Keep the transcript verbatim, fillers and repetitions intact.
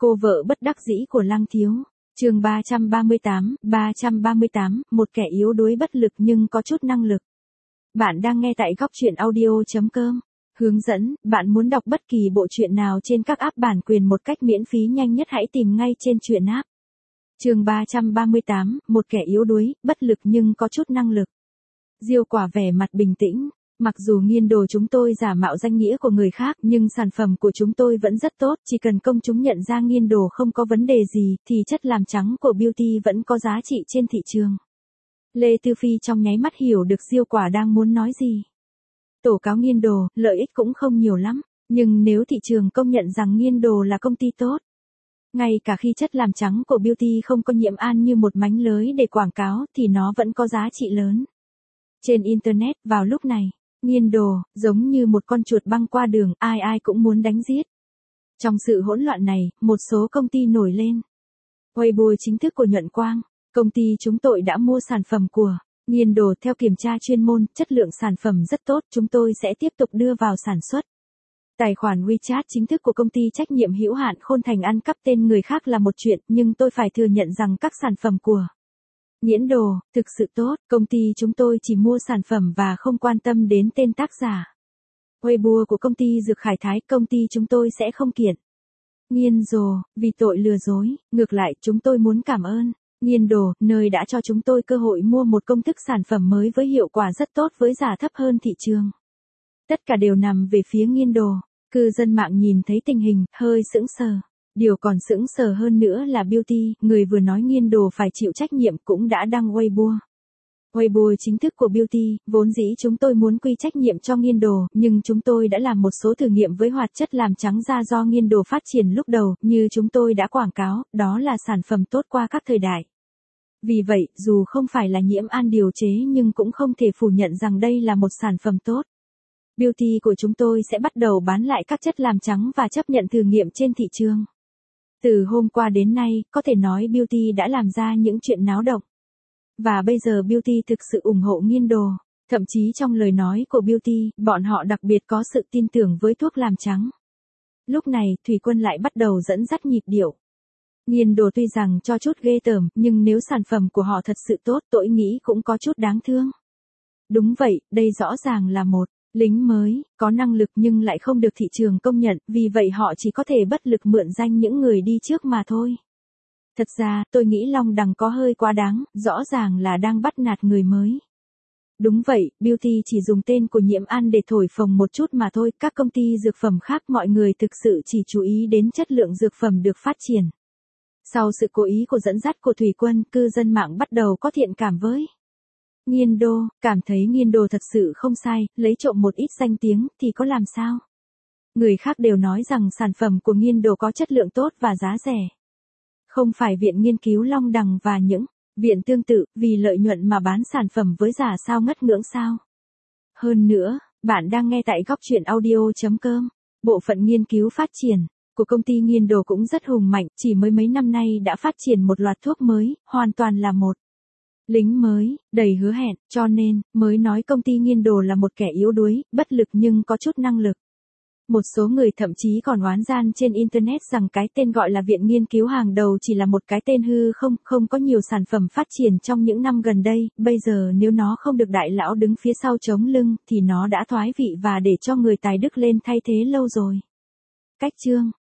Cô vợ bất đắc dĩ của Lăng Thiếu. Chương ba trăm ba mươi tám, ba trăm ba mươi tám, một kẻ yếu đuối bất lực nhưng có chút năng lực. Bạn đang nghe tại góc truyện audio chấm com. Hướng dẫn, bạn muốn đọc bất kỳ bộ truyện nào trên các app bản quyền một cách miễn phí nhanh nhất hãy tìm ngay trên truyện app. Chương ba trăm ba mươi tám, một kẻ yếu đuối, bất lực nhưng có chút năng lực. Diêu Quả vẻ mặt bình tĩnh. Mặc dù nghiên đồ chúng tôi giả mạo danh nghĩa của người khác nhưng sản phẩm của chúng tôi vẫn rất tốt, chỉ cần công chúng nhận ra nghiên đồ không có vấn đề gì thì chất làm trắng của Beauty vẫn có giá trị trên thị trường. Lê Tư Phi trong nháy mắt hiểu được Diêu Quả đang muốn nói gì. Tố cáo nghiên đồ, lợi ích cũng không nhiều lắm, nhưng nếu thị trường công nhận rằng nghiên đồ là công ty tốt, ngay cả khi chất làm trắng của Beauty không có nhiễm an như một mánh lới để quảng cáo thì nó vẫn có giá trị lớn. Trên Internet vào lúc này, nghiên đồ, giống như một con chuột băng qua đường, ai ai cũng muốn đánh giết. Trong sự hỗn loạn này, một số công ty nổi lên. Weibo chính thức của Nhuận Quang, công ty chúng tôi đã mua sản phẩm của nghiên đồ theo kiểm tra chuyên môn, chất lượng sản phẩm rất tốt, chúng tôi sẽ tiếp tục đưa vào sản xuất. Tài khoản WeChat chính thức của công ty trách nhiệm hữu hạn Khôn Thành ăn cắp tên người khác là một chuyện, nhưng tôi phải thừa nhận rằng các sản phẩm của nghiên đồ, thực sự tốt, công ty chúng tôi chỉ mua sản phẩm và không quan tâm đến tên tác giả. Weibo của công ty Dược Khải Thái, công ty chúng tôi sẽ không kiện nghiên đồ vì tội lừa dối, ngược lại chúng tôi muốn cảm ơn nghiên đồ, nơi đã cho chúng tôi cơ hội mua một công thức sản phẩm mới với hiệu quả rất tốt với giá thấp hơn thị trường. Tất cả đều nằm về phía nghiên đồ. Cư dân mạng nhìn thấy tình hình, hơi sững sờ. Điều còn sững sờ hơn nữa là Beauty, người vừa nói nghiên đồ phải chịu trách nhiệm cũng đã đăng Weibo. Weibo chính thức của Beauty, vốn dĩ chúng tôi muốn quy trách nhiệm cho nghiên đồ, nhưng chúng tôi đã làm một số thử nghiệm với hoạt chất làm trắng da do nghiên đồ phát triển lúc đầu, như chúng tôi đã quảng cáo, đó là sản phẩm tốt qua các thời đại. Vì vậy, dù không phải là nhiễm an điều chế nhưng cũng không thể phủ nhận rằng đây là một sản phẩm tốt. Beauty của chúng tôi sẽ bắt đầu bán lại các chất làm trắng và chấp nhận thử nghiệm trên thị trường. Từ hôm qua đến nay, có thể nói Beauty đã làm ra những chuyện náo động. Và bây giờ Beauty thực sự ủng hộ nghiên đồ. Thậm chí trong lời nói của Beauty, bọn họ đặc biệt có sự tin tưởng với thuốc làm trắng. Lúc này, Thủy Quân lại bắt đầu dẫn dắt nhịp điệu. Nghiên đồ tuy rằng cho chút ghê tởm, nhưng nếu sản phẩm của họ thật sự tốt, tôi nghĩ cũng có chút đáng thương. Đúng vậy, đây rõ ràng là một lính mới, có năng lực nhưng lại không được thị trường công nhận, vì vậy họ chỉ có thể bất lực mượn danh những người đi trước mà thôi. Thật ra, tôi nghĩ Long Đằng có hơi quá đáng, rõ ràng là đang bắt nạt người mới. Đúng vậy, Beauty chỉ dùng tên của nhiễm an để thổi phồng một chút mà thôi, các công ty dược phẩm khác mọi người thực sự chỉ chú ý đến chất lượng dược phẩm được phát triển. Sau sự cố ý của dẫn dắt của Thủy Quân, cư dân mạng bắt đầu có thiện cảm với nghiên đồ, cảm thấy nghiên đồ thật sự không sai, lấy trộm một ít danh tiếng thì có làm sao. Người khác đều nói rằng sản phẩm của nghiên đồ có chất lượng tốt và giá rẻ. Không phải viện nghiên cứu Long Đằng và những viện tương tự vì lợi nhuận mà bán sản phẩm với giá sao ngất ngưỡng sao. Hơn nữa, bạn đang nghe tại góc truyện audio chấm com. Bộ phận nghiên cứu phát triển của công ty nghiên đồ cũng rất hùng mạnh, chỉ mới mấy năm nay đã phát triển một loạt thuốc mới, hoàn toàn là một lính mới, đầy hứa hẹn, cho nên, mới nói công ty nghiên đồ là một kẻ yếu đuối, bất lực nhưng có chút năng lực. Một số người thậm chí còn oán gian trên Internet rằng cái tên gọi là viện nghiên cứu hàng đầu chỉ là một cái tên hư không, không có nhiều sản phẩm phát triển trong những năm gần đây, bây giờ nếu nó không được đại lão đứng phía sau chống lưng, thì nó đã thoái vị và để cho người tài đức lên thay thế lâu rồi. Cách chương